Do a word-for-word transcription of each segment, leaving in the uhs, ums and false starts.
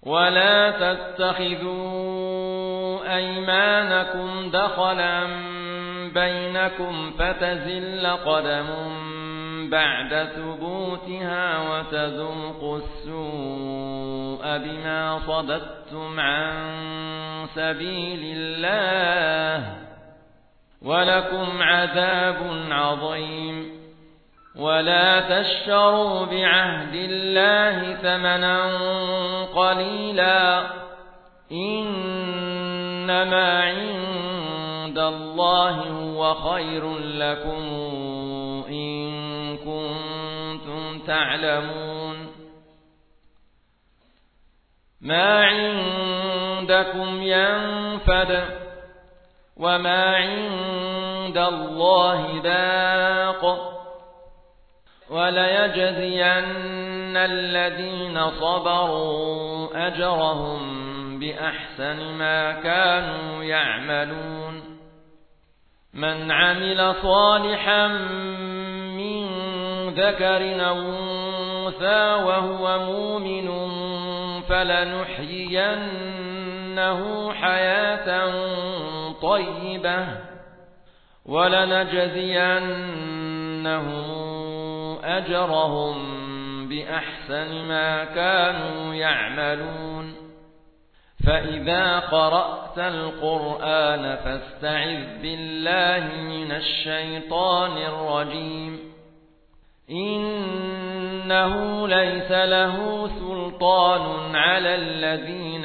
ولا تتخذوا أيمانكم دخلا بينكم فتزل قدم بعد ثبوتها وتذوقوا السوء بما صددتم عن سبيل الله ولكم عذاب عظيم. ولا تشتروا بعهد الله ثمنا قليلا إنما عند الله هو خير لكم إن كنتم تعلمون. ما عندكم ينفد وما عند الله باق وليجزين الذين صبروا أجرهم بأحسن ما كانوا يعملون. من عمل صالحا من ذكر أو أنثى وهو مؤمن فلنحيينه حياة طيبة ولنجزينهم أجرهم بأحسن ما كانوا يعملون. فإذا قرأت القرآن فاستعذ بالله من الشيطان الرجيم إنه ليس له سلطان على الذين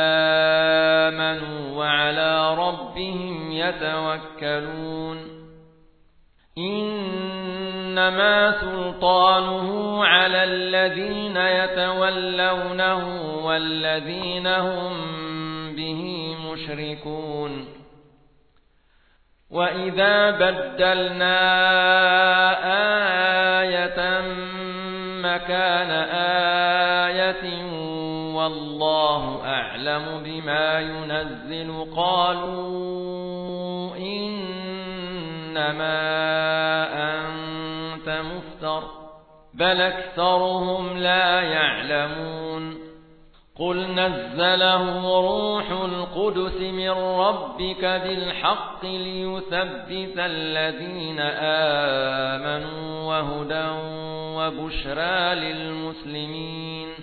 آمنوا وعلى ربهم يتوكلون. إنما سلطانه على الذين يتولونه والذين هم به مشركون. وإذا بدلنا آية مكان آية والله أعلم بما ينزل قالوا إنما أنت مفتر بل أكثرهم لا يعلمون. قل نزله روح القدس من ربك بالحق ليثبت الذين آمنوا وهدى وبشرى للمسلمين.